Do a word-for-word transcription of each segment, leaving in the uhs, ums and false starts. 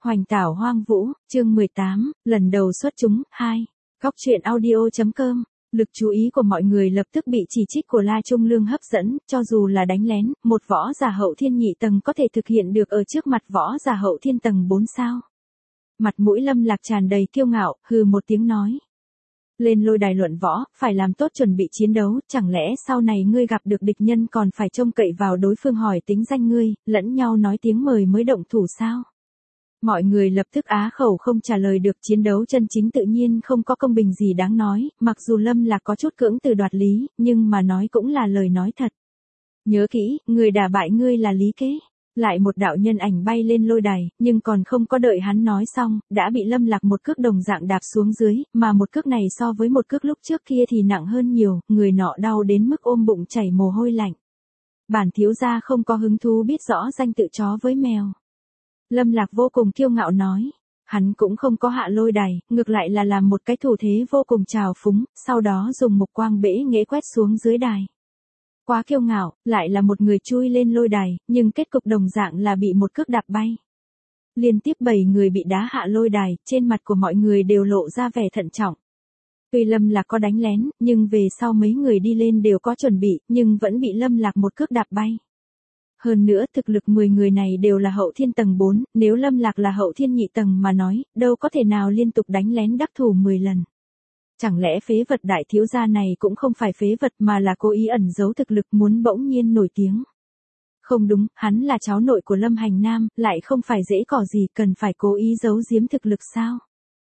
Hoành tảo hoang vũ, chương mười tám, lần đầu xuất chúng, hai. Góc truyện audio.com. Lực chú ý của mọi người lập tức bị chỉ trích của La Trung Lương hấp dẫn, cho dù là đánh lén, một võ giả hậu thiên nhị tầng có thể thực hiện được ở trước mặt võ giả hậu thiên tầng bốn sao. Mặt mũi Lâm Lạc tràn đầy kiêu ngạo, hừ một tiếng nói. Lên lôi đài luận võ, phải làm tốt chuẩn bị chiến đấu, chẳng lẽ sau này ngươi gặp được địch nhân còn phải trông cậy vào đối phương hỏi tính danh ngươi, lẫn nhau nói tiếng mời mới động thủ sao? Mọi người lập tức á khẩu không trả lời được, chiến đấu chân chính tự nhiên không có công bình gì đáng nói, mặc dù Lâm Lạc có chút cưỡng từ đoạt lý, nhưng mà nói cũng là lời nói thật. Nhớ kỹ, người đả bại ngươi là Lý Kế. Lại một đạo nhân ảnh bay lên lôi đài, nhưng còn không có đợi hắn nói xong, đã bị Lâm Lạc một cước đồng dạng đạp xuống dưới, mà một cước này so với một cước lúc trước kia thì nặng hơn nhiều, người nọ đau đến mức ôm bụng chảy mồ hôi lạnh. Bản thiếu gia không có hứng thú biết rõ danh tự chó với mèo. Lâm Lạc vô cùng kiêu ngạo nói, hắn cũng không có hạ lôi đài, ngược lại là làm một cái thủ thế vô cùng trào phúng, sau đó dùng mục quang bẽ nghễ quét xuống dưới đài. Quá kiêu ngạo, lại là một người chui lên lôi đài, nhưng kết cục đồng dạng là bị một cước đạp bay. Liên tiếp bảy người bị đá hạ lôi đài, trên mặt của mọi người đều lộ ra vẻ thận trọng. Tuy Lâm Lạc có đánh lén, nhưng về sau mấy người đi lên đều có chuẩn bị, nhưng vẫn bị Lâm Lạc một cước đạp bay. Hơn nữa thực lực mười người này đều là hậu thiên tầng bốn, nếu Lâm Lạc là hậu thiên nhị tầng mà nói, đâu có thể nào liên tục đánh lén đắc thủ mười lần. Chẳng lẽ phế vật đại thiếu gia này cũng không phải phế vật mà là cố ý ẩn giấu thực lực muốn bỗng nhiên nổi tiếng. Không đúng, hắn là cháu nội của Lâm Hành Nam, lại không phải dễ cỏ gì cần phải cố ý giấu giếm thực lực sao?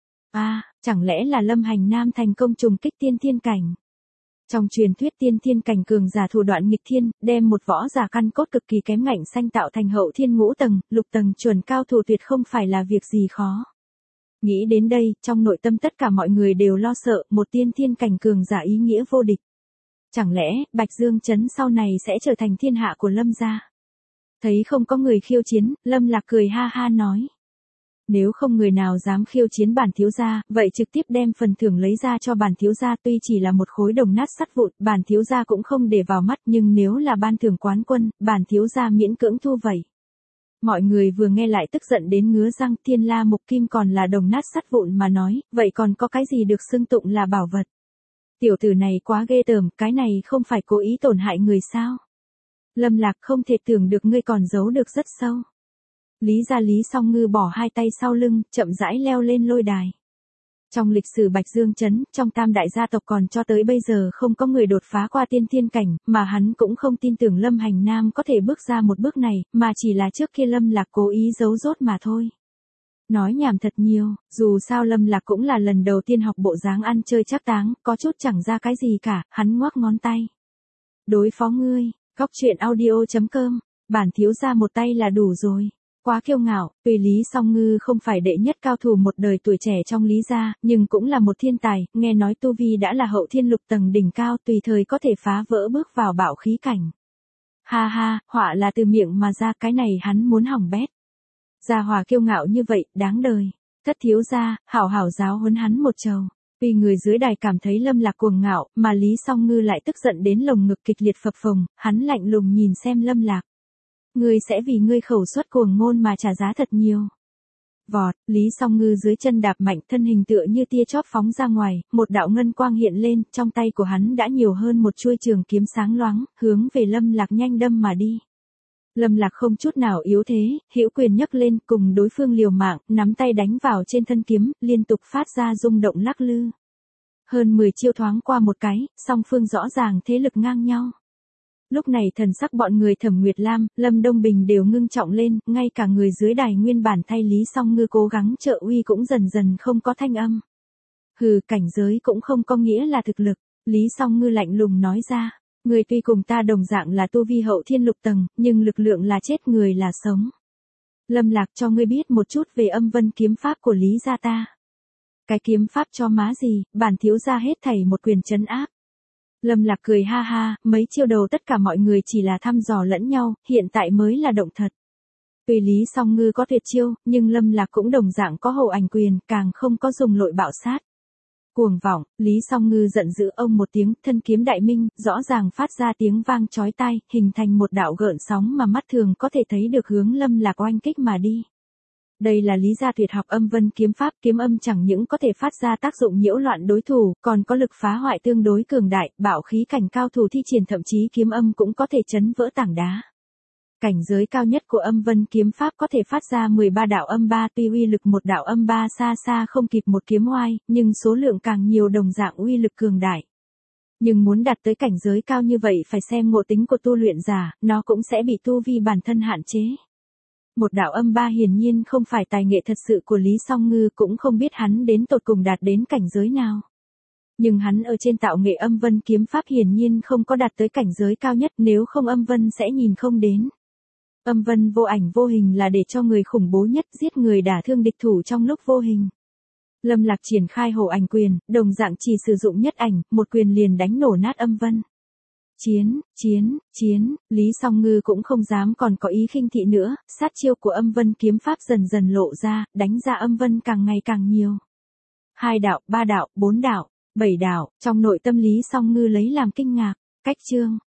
À, chẳng lẽ là Lâm Hành Nam thành công trùng kích tiên thiên cảnh? Trong truyền thuyết tiên thiên cảnh cường giả thủ đoạn nghịch thiên, đem một võ giả căn cốt cực kỳ kém ngạnh xanh tạo thành hậu thiên ngũ tầng, lục tầng chuẩn cao thủ tuyệt không phải là việc gì khó. Nghĩ đến đây, trong nội tâm tất cả mọi người đều lo sợ, một tiên thiên cảnh cường giả ý nghĩa vô địch. Chẳng lẽ, Bạch Dương Trấn sau này sẽ trở thành thiên hạ của Lâm gia? Thấy không có người khiêu chiến, Lâm Lạc cười ha ha nói. Nếu không người nào dám khiêu chiến bản thiếu gia, vậy trực tiếp đem phần thưởng lấy ra cho bản thiếu gia, tuy chỉ là một khối đồng nát sắt vụn, bản thiếu gia cũng không để vào mắt, nhưng nếu là ban thưởng quán quân, bản thiếu gia miễn cưỡng thu vậy. Mọi người vừa nghe lại tức giận đến ngứa răng, Thiên La Mục Kim còn là đồng nát sắt vụn mà nói, vậy còn có cái gì được xưng tụng là bảo vật. Tiểu tử này quá ghê tởm, cái này không phải cố ý tổn hại người sao? Lâm Lạc không thể tưởng được ngươi còn giấu được rất sâu. Lý gia Lý Song Ngư bỏ hai tay sau lưng, chậm rãi leo lên lôi đài. Trong lịch sử Bạch Dương Trấn, trong tam đại gia tộc còn cho tới bây giờ không có người đột phá qua tiên thiên cảnh, mà hắn cũng không tin tưởng Lâm Hành Nam có thể bước ra một bước này, mà chỉ là trước kia Lâm Lạc cố ý giấu rốt mà thôi. Nói nhảm thật nhiều, dù sao Lâm Lạc cũng là lần đầu tiên học bộ dáng ăn chơi trác táng, có chút chẳng ra cái gì cả, hắn ngoắc ngón tay. Đối phó ngươi, góc truyện audio.com, bản thiếu gia một tay là đủ rồi. Quá kiêu ngạo, tuy Lý Song Ngư không phải đệ nhất cao thủ một đời tuổi trẻ trong Lý gia, nhưng cũng là một thiên tài, nghe nói tu vi đã là hậu thiên lục tầng đỉnh cao, tùy thời có thể phá vỡ bước vào bạo khí cảnh. Ha ha, họa là từ miệng mà ra, cái này hắn muốn hỏng bét. Gia hòa kiêu ngạo như vậy, đáng đời. Thất thiếu gia, hảo hảo giáo huấn hắn một trầu. Vì người dưới đài cảm thấy Lâm Lạc cuồng ngạo, mà Lý Song Ngư lại tức giận đến lồng ngực kịch liệt phập phồng, hắn lạnh lùng nhìn xem Lâm Lạc. Ngươi sẽ vì ngươi khẩu suất cuồng ngôn mà trả giá thật nhiều. Vọt, Lý Song Ngư dưới chân đạp mạnh, thân hình tựa như tia chóp phóng ra ngoài, một đạo ngân quang hiện lên, trong tay của hắn đã nhiều hơn một chuôi trường kiếm sáng loáng, hướng về Lâm Lạc nhanh đâm mà đi. Lâm Lạc không chút nào yếu thế, hữu quyền nhấc lên, cùng đối phương liều mạng, nắm tay đánh vào trên thân kiếm, liên tục phát ra rung động lắc lư. Hơn mười chiêu thoáng qua một cái, song phương rõ ràng thế lực ngang nhau. Lúc này thần sắc bọn người Thẩm Nguyệt Lam, Lâm Đông Bình đều ngưng trọng lên, ngay cả người dưới đài nguyên bản thay Lý Song Ngư cố gắng trợ uy cũng dần dần không có thanh âm. Hừ, cảnh giới cũng không có nghĩa là thực lực, Lý Song Ngư lạnh lùng nói ra, người tuy cùng ta đồng dạng là tu vi hậu thiên lục tầng, nhưng lực lượng là chết người là sống. Lâm Lạc cho ngươi biết một chút về âm vân kiếm pháp của Lý gia ta. Cái kiếm pháp cho má gì, bản thiếu gia hết thảy một quyền trấn áp. Lâm Lạc cười ha ha, mấy chiêu đầu tất cả mọi người chỉ là thăm dò lẫn nhau, hiện tại mới là động thật. Tuy Lý Song Ngư có tuyệt chiêu, nhưng Lâm Lạc cũng đồng dạng có hậu ảnh quyền, càng không có dùng lội bạo sát. Cuồng vọng, Lý Song Ngư giận dữ ông một tiếng, thân kiếm đại minh, rõ ràng phát ra tiếng vang chói tai, hình thành một đạo gợn sóng mà mắt thường có thể thấy được hướng Lâm Lạc oanh kích mà đi. Đây là Lý Gia tuyệt học âm vân kiếm pháp, kiếm âm chẳng những có thể phát ra tác dụng nhiễu loạn đối thủ, còn có lực phá hoại tương đối cường đại, bạo khí cảnh cao thủ thi triển thậm chí kiếm âm cũng có thể chấn vỡ tảng đá. Cảnh giới cao nhất của âm vân kiếm pháp có thể phát ra mười ba đạo âm ba, tuy uy lực một đạo âm ba xa xa không kịp một kiếm oai, nhưng số lượng càng nhiều đồng dạng uy lực cường đại. Nhưng muốn đạt tới cảnh giới cao như vậy phải xem ngộ tính của tu luyện giả, nó cũng sẽ bị tu vi bản thân hạn chế. Một đạo âm ba hiển nhiên không phải tài nghệ thật sự của Lý Song Ngư, cũng không biết hắn đến tột cùng đạt đến cảnh giới nào. Nhưng hắn ở trên tạo nghệ âm vân kiếm pháp hiển nhiên không có đạt tới cảnh giới cao nhất, nếu không âm vân sẽ nhìn không đến. Âm vân vô ảnh vô hình là để cho người khủng bố nhất giết người đả thương địch thủ trong lúc vô hình. Lâm Lạc triển khai hổ ảnh quyền, đồng dạng chỉ sử dụng nhất ảnh, một quyền liền đánh nổ nát âm vân. Chiến, chiến, chiến, Lý Song Ngư cũng không dám còn có ý khinh thị nữa, sát chiêu của âm vân kiếm pháp dần dần lộ ra, đánh ra âm vân càng ngày càng nhiều. Hai đạo, ba đạo, bốn đạo, bảy đạo, trong nội tâm Lý Song Ngư lấy làm kinh ngạc, cách chương.